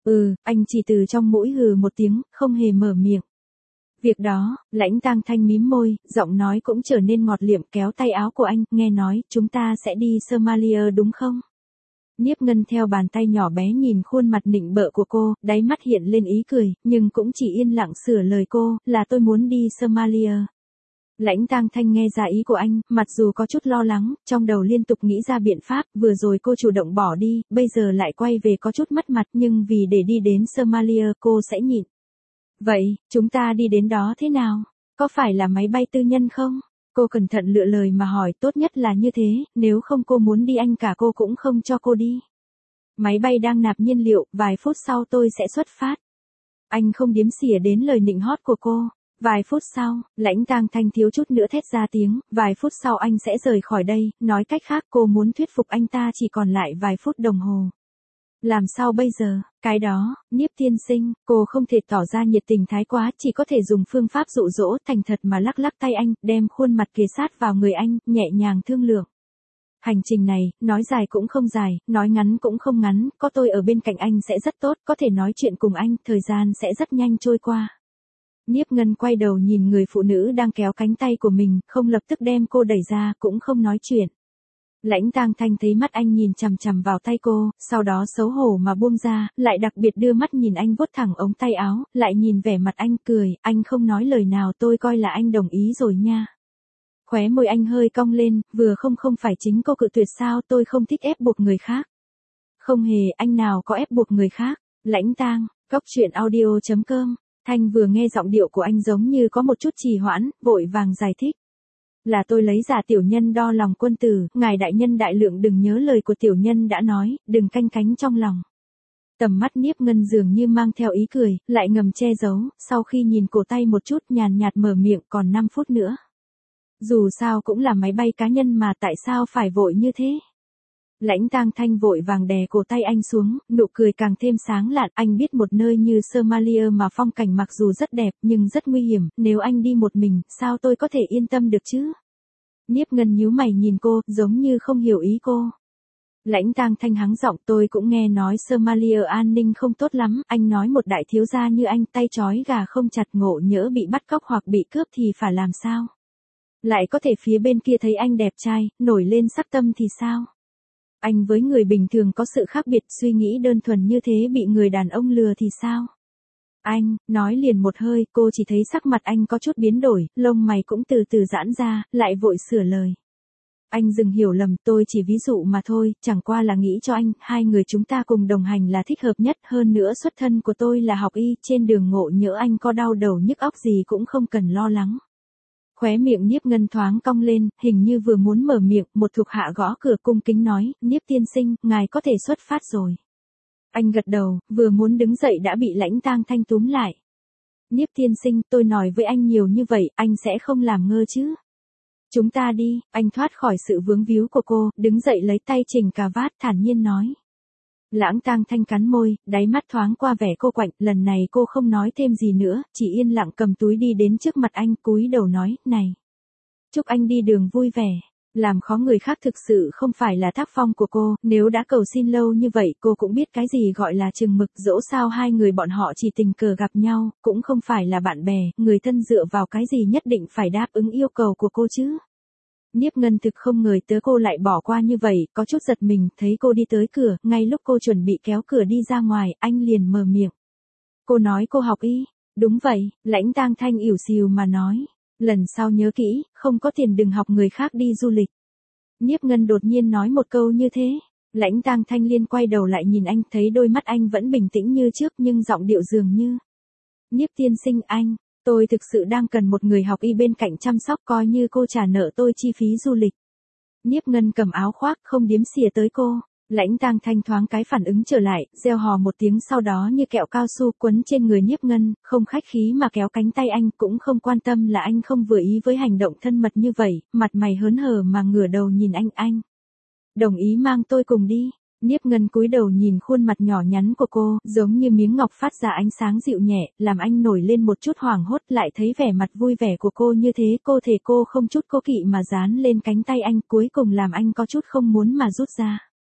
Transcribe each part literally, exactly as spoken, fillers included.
Ừ, anh chỉ từ trong mũi hừ một tiếng, không hề mở miệng. Việc đó, Lãnh Tang Thanh mím môi, giọng nói cũng trở nên ngọt liệm, kéo tay áo của anh, nghe nói, chúng ta sẽ đi Somalia đúng không? Nhiếp Ngân theo bàn tay nhỏ bé nhìn khuôn mặt nịnh bợ của cô, đáy mắt hiện lên ý cười, nhưng cũng chỉ yên lặng sửa lời cô, là tôi muốn đi Somalia. Lãnh Tang Thanh nghe ra ý của anh, mặc dù có chút lo lắng, trong đầu liên tục nghĩ ra biện pháp, vừa rồi cô chủ động bỏ đi, bây giờ lại quay về có chút mất mặt, nhưng vì để đi đến Somalia cô sẽ nhịn. Vậy, chúng ta đi đến đó thế nào? Có phải là máy bay tư nhân không? Cô cẩn thận lựa lời mà hỏi, tốt nhất là như thế, nếu không cô muốn đi anh cả cô cũng không cho cô đi. Máy bay đang nạp nhiên liệu, vài phút sau tôi sẽ xuất phát. Anh không điếm xỉa đến lời nịnh hót của cô. Vài phút sau, Lãnh Tang Thanh thiếu chút nữa thét ra tiếng, vài phút sau anh sẽ rời khỏi đây, nói cách khác cô muốn thuyết phục anh ta chỉ còn lại vài phút đồng hồ. Làm sao bây giờ, cái đó, Nhiếp tiên sinh, cô không thể tỏ ra nhiệt tình thái quá, chỉ có thể dùng phương pháp dụ dỗ, thành thật mà lắc lắc tay anh, đem khuôn mặt kề sát vào người anh, nhẹ nhàng thương lượng. Hành trình này, nói dài cũng không dài, nói ngắn cũng không ngắn, có tôi ở bên cạnh anh sẽ rất tốt, có thể nói chuyện cùng anh, thời gian sẽ rất nhanh trôi qua. Nhiếp Ngân quay đầu nhìn người phụ nữ đang kéo cánh tay của mình, không lập tức đem cô đẩy ra, cũng không nói chuyện. Lãnh Tang Thanh thấy mắt anh nhìn chằm chằm vào tay cô, sau đó xấu hổ mà buông ra, lại đặc biệt đưa mắt nhìn anh vuốt thẳng ống tay áo, lại nhìn vẻ mặt anh cười, anh không nói lời nào, tôi coi là anh đồng ý rồi nha. Khóe môi anh hơi cong lên, vừa không không phải chính cô cự tuyệt sao, tôi không thích ép buộc người khác. Không hề, anh nào có ép buộc người khác. Lãnh Tang, góc truyện audio chấm com. Thanh vừa nghe giọng điệu của anh giống như có một chút trì hoãn, vội vàng giải thích. Là tôi lấy giả tiểu nhân đo lòng quân tử, ngài đại nhân đại lượng đừng nhớ lời của tiểu nhân đã nói, đừng canh cánh trong lòng. Tầm mắt Nhiếp Ngân dường như mang theo ý cười, lại ngầm che giấu, sau khi nhìn cổ tay một chút nhàn nhạt mở miệng, còn năm phút nữa. Dù sao cũng là máy bay cá nhân mà tại sao phải vội như thế? Lãnh Tang Thanh vội vàng đè cổ tay anh xuống, nụ cười càng thêm sáng lạn, anh biết một nơi như Somalia mà phong cảnh mặc dù rất đẹp nhưng rất nguy hiểm, nếu anh đi một mình, sao tôi có thể yên tâm được chứ? Nhiếp Ngân nhíu mày nhìn cô, giống như không hiểu ý cô. Lãnh Tang Thanh hắng giọng, tôi cũng nghe nói Somalia an ninh không tốt lắm, anh nói một đại thiếu gia như anh tay trói gà không chặt, ngộ nhỡ bị bắt cóc hoặc bị cướp thì phải làm sao? Lại có thể phía bên kia thấy anh đẹp trai, nổi lên sắc tâm thì sao? Anh với người bình thường có sự khác biệt, suy nghĩ đơn thuần như thế bị người đàn ông lừa thì sao? Anh, nói liền một hơi, cô chỉ thấy sắc mặt anh có chút biến đổi, lông mày cũng từ từ giãn ra, lại vội sửa lời. Anh đừng hiểu lầm, tôi chỉ ví dụ mà thôi, chẳng qua là nghĩ cho anh, hai người chúng ta cùng đồng hành là thích hợp nhất, hơn nữa xuất thân của tôi là học y, trên đường ngộ nhỡ anh có đau đầu nhức óc gì cũng không cần lo lắng. Khóe miệng Nhiếp Ngân thoáng cong lên, hình như vừa muốn mở miệng, một thuộc hạ gõ cửa cung kính nói, Nhiếp tiên sinh, ngài có thể xuất phát rồi. Anh gật đầu, vừa muốn đứng dậy đã bị Lãnh Tang Thanh túm lại. Nhiếp tiên sinh, tôi nói với anh nhiều như vậy, anh sẽ không làm ngơ chứ. Chúng ta đi, anh thoát khỏi sự vướng víu của cô, đứng dậy lấy tay chỉnh cà vát thản nhiên nói. Lãng Tang Thanh cắn môi, đáy mắt thoáng qua vẻ cô quạnh, lần này cô không nói thêm gì nữa, chỉ yên lặng cầm túi đi đến trước mặt anh, cúi đầu nói, này. Chúc anh đi đường vui vẻ. Làm khó người khác thực sự không phải là tác phong của cô, nếu đã cầu xin lâu như vậy cô cũng biết cái gì gọi là chừng mực, dẫu sao hai người bọn họ chỉ tình cờ gặp nhau, cũng không phải là bạn bè, người thân dựa vào cái gì nhất định phải đáp ứng yêu cầu của cô chứ. Nhiếp Ngân thực không ngờ tới cô lại bỏ qua như vậy, có chút giật mình, thấy cô đi tới cửa, ngay lúc cô chuẩn bị kéo cửa đi ra ngoài, anh liền mở miệng. Cô nói cô học y, đúng vậy, Lãnh Tang Thanh ỉu xìu mà nói. Lần sau nhớ kỹ, không có tiền đừng học người khác đi du lịch. Nhiếp Ngân đột nhiên nói một câu như thế. Lãnh Tang Thanh liên quay đầu lại nhìn anh, thấy đôi mắt anh vẫn bình tĩnh như trước nhưng giọng điệu dường như. Nhiếp tiên sinh anh, tôi thực sự đang cần một người học y bên cạnh chăm sóc, coi như cô trả nợ tôi chi phí du lịch. Nhiếp Ngân cầm áo khoác không điếm xỉa tới cô. Lãnh Tang Thanh thoáng cái phản ứng trở lại, reo hò một tiếng sau đó như kẹo cao su quấn trên người Nhiếp Ngân, không khách khí mà kéo cánh tay anh, cũng không quan tâm là anh không vừa ý với hành động thân mật như vậy, mặt mày hớn hở mà ngửa đầu nhìn anh anh. Đồng ý mang tôi cùng đi. Nhiếp Ngân cúi đầu nhìn khuôn mặt nhỏ nhắn của cô, giống như miếng ngọc phát ra ánh sáng dịu nhẹ, làm anh nổi lên một chút hoảng hốt, lại thấy vẻ mặt vui vẻ của cô như thế, cô thể cô không chút cố kỵ mà dán lên cánh tay anh, cuối cùng làm anh có chút không muốn mà rút ra.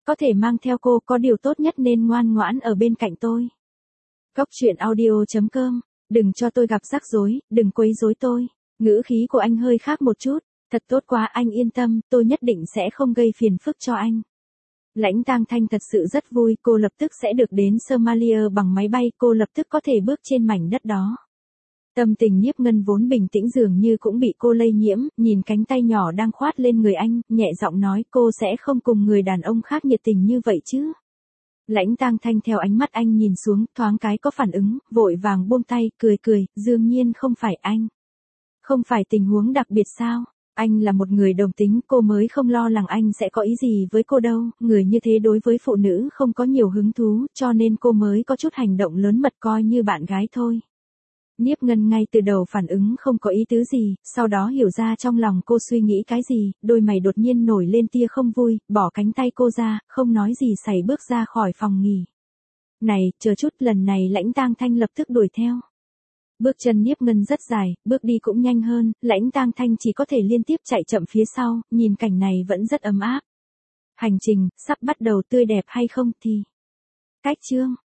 có thể mang theo cô, có điều tốt nhất nên ngoan ngoãn ở bên cạnh tôi. Cốc truyện audio chấm com, đừng cho tôi gặp rắc rối, đừng quấy rối tôi. Ngữ khí của anh hơi khác một chút, thật tốt quá, anh yên tâm, tôi nhất định sẽ không gây phiền phức cho anh. Lãnh Tang Thanh thật sự rất vui, cô lập tức sẽ được đến Somalia bằng máy bay, cô lập tức có thể bước trên mảnh đất đó. Tâm tình Nhiếp Ngân vốn bình tĩnh dường như cũng bị cô lây nhiễm, nhìn cánh tay nhỏ đang khoát lên người anh, nhẹ giọng nói cô sẽ không cùng người đàn ông khác nhiệt tình như vậy chứ. Lãnh Tang Thanh theo ánh mắt anh nhìn xuống, thoáng cái có phản ứng, vội vàng buông tay, cười cười, đương nhiên không phải anh. Không phải tình huống đặc biệt sao? Anh là một người đồng tính, cô mới không lo lắng anh sẽ có ý gì với cô đâu, người như thế đối với phụ nữ không có nhiều hứng thú, cho nên cô mới có chút hành động lớn mật coi như bạn gái thôi. Nhiếp Ngân ngay từ đầu phản ứng không có ý tứ gì, sau đó hiểu ra trong lòng cô suy nghĩ cái gì, đôi mày đột nhiên nổi lên tia không vui, bỏ cánh tay cô ra, không nói gì sải bước ra khỏi phòng nghỉ. Này, chờ chút, lần này Lãnh Tang Thanh lập tức đuổi theo. Bước chân Nhiếp Ngân rất dài, bước đi cũng nhanh hơn, Lãnh Tang Thanh chỉ có thể liên tiếp chạy chậm phía sau, nhìn cảnh này vẫn rất ấm áp. Hành trình, sắp bắt đầu tươi đẹp hay không thì... Cách chương